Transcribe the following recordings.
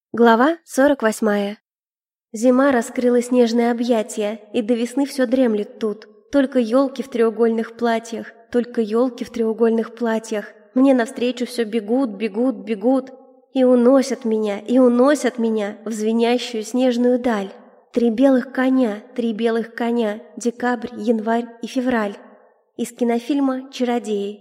Глава 48. Зима раскрыла снежные объятия, и до весны все дремлет тут. Только елки в треугольных платьях, только елки в треугольных платьях. Мне навстречу все бегут, бегут, бегут. И уносят меня в звенящую снежную даль. Три белых коня, декабрь, январь и февраль. Из кинофильма «Чародеи».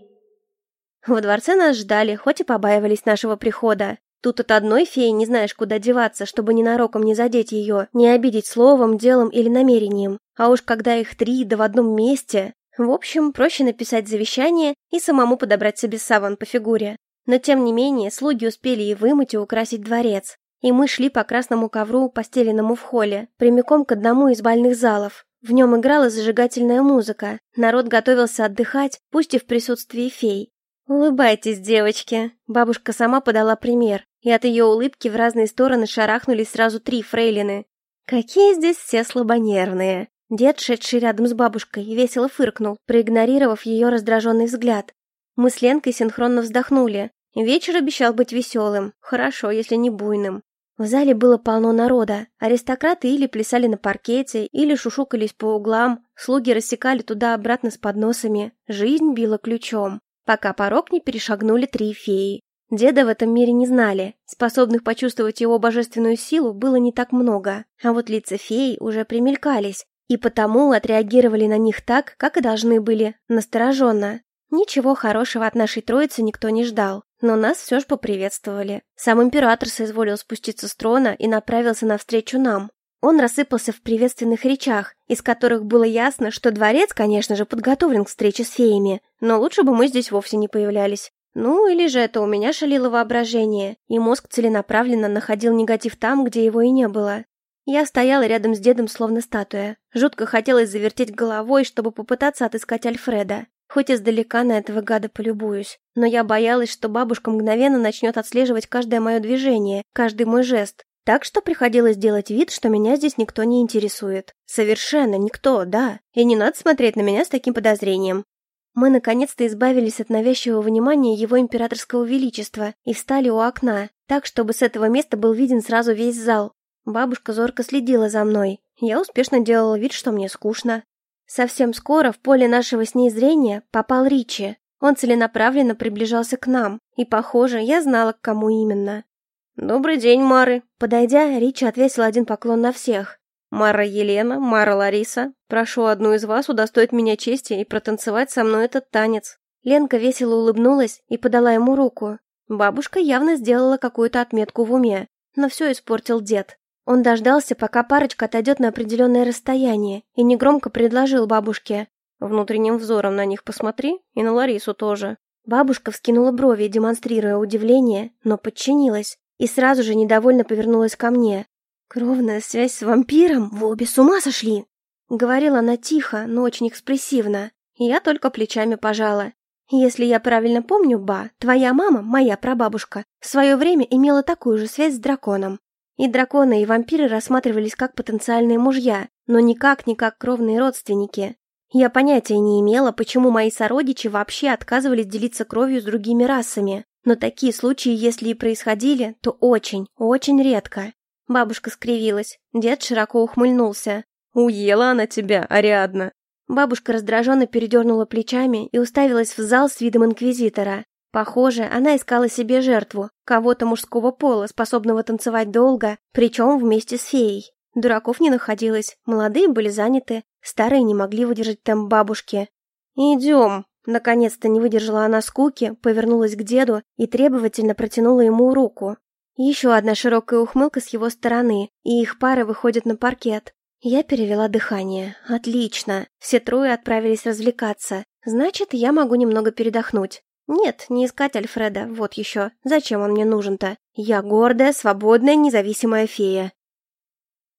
Во дворце нас ждали, хоть и побаивались нашего прихода. Тут от одной феи не знаешь, куда деваться, чтобы ненароком не задеть ее, не обидеть словом, делом или намерением. А уж когда их три, да в одном месте... В общем, проще написать завещание и самому подобрать себе саван по фигуре. Но тем не менее, слуги успели и вымыть, и украсить дворец. И мы шли по красному ковру, постеленному в холле, прямиком к одному из бальных залов. В нем играла зажигательная музыка. Народ готовился отдыхать, пусть и в присутствии фей. «Улыбайтесь, девочки!» Бабушка сама подала пример, и от ее улыбки в разные стороны шарахнулись сразу три фрейлины. «Какие здесь все слабонервные!» Дед, шедший рядом с бабушкой, весело фыркнул, проигнорировав ее раздраженный взгляд. Мы с Ленкой синхронно вздохнули. Вечер обещал быть веселым, хорошо, если не буйным. В зале было полно народа. Аристократы или плясали на паркете, или шушукались по углам, слуги рассекали туда-обратно с подносами. Жизнь била ключом, пока порог не перешагнули три феи. Деда в этом мире не знали, способных почувствовать его божественную силу было не так много, а вот лица феи уже примелькались, и потому отреагировали на них так, как и должны были, настороженно. Ничего хорошего от нашей троицы никто не ждал, но нас все же поприветствовали. Сам император соизволил спуститься с трона и направился навстречу нам. Он рассыпался в приветственных речах, из которых было ясно, что дворец, конечно же, подготовлен к встрече с феями, но лучше бы мы здесь вовсе не появлялись. Ну, или же это у меня шалило воображение, и мозг целенаправленно находил негатив там, где его и не было. Я стояла рядом с дедом, словно статуя. Жутко хотелось завертеть головой, чтобы попытаться отыскать Альфреда. Хоть издалека на этого гада полюбуюсь. Но я боялась, что бабушка мгновенно начнет отслеживать каждое мое движение, каждый мой жест. Так что приходилось делать вид, что меня здесь никто не интересует. Совершенно никто, да. И не надо смотреть на меня с таким подозрением. Мы наконец-то избавились от навязчивого внимания его императорского величества и встали у окна, так, чтобы с этого места был виден сразу весь зал. Бабушка зорко следила за мной. Я успешно делала вид, что мне скучно. Совсем скоро в поле нашего с ней зрения попал Ричи. Он целенаправленно приближался к нам, и, похоже, я знала, к кому именно. «Добрый день, Мары!» Подойдя, Ричи отвесил один поклон на всех. «Мара Елена, Мара Лариса, прошу одну из вас удостоить меня чести и протанцевать со мной этот танец». Ленка весело улыбнулась и подала ему руку. Бабушка явно сделала какую-то отметку в уме, но все испортил дед. Он дождался, пока парочка отойдет на определенное расстояние, и негромко предложил бабушке: «Внутренним взором на них посмотри, и на Ларису тоже». Бабушка вскинула брови, демонстрируя удивление, но подчинилась, и сразу же недовольно повернулась ко мне. «Кровная связь с вампиром? Вы обе с ума сошли?» Говорила она тихо, но очень экспрессивно, и я только плечами пожала. «Если я правильно помню, Ба, твоя мама, моя прабабушка, в свое время имела такую же связь с драконом. И драконы, и вампиры рассматривались как потенциальные мужья, но никак не как кровные родственники. Я понятия не имела, почему мои сородичи вообще отказывались делиться кровью с другими расами, но такие случаи, если и происходили, то очень, очень редко». Бабушка скривилась, дед широко ухмыльнулся. «Уела она тебя, Ариадна!» Бабушка раздраженно передернула плечами и уставилась в зал с видом инквизитора. Похоже, она искала себе жертву, кого-то мужского пола, способного танцевать долго, причем вместе с феей. Дураков не находилось, молодые были заняты, старые не могли выдержать темп бабушки. «Идем!» Наконец-то не выдержала она скуки, повернулась к деду и требовательно протянула ему руку. Еще одна широкая ухмылка с его стороны, и их пара выходит на паркет. Я перевела дыхание. Отлично. Все трое отправились развлекаться. Значит, я могу немного передохнуть. Нет, не искать Альфреда, вот еще. Зачем он мне нужен-то? Я гордая, свободная, независимая фея.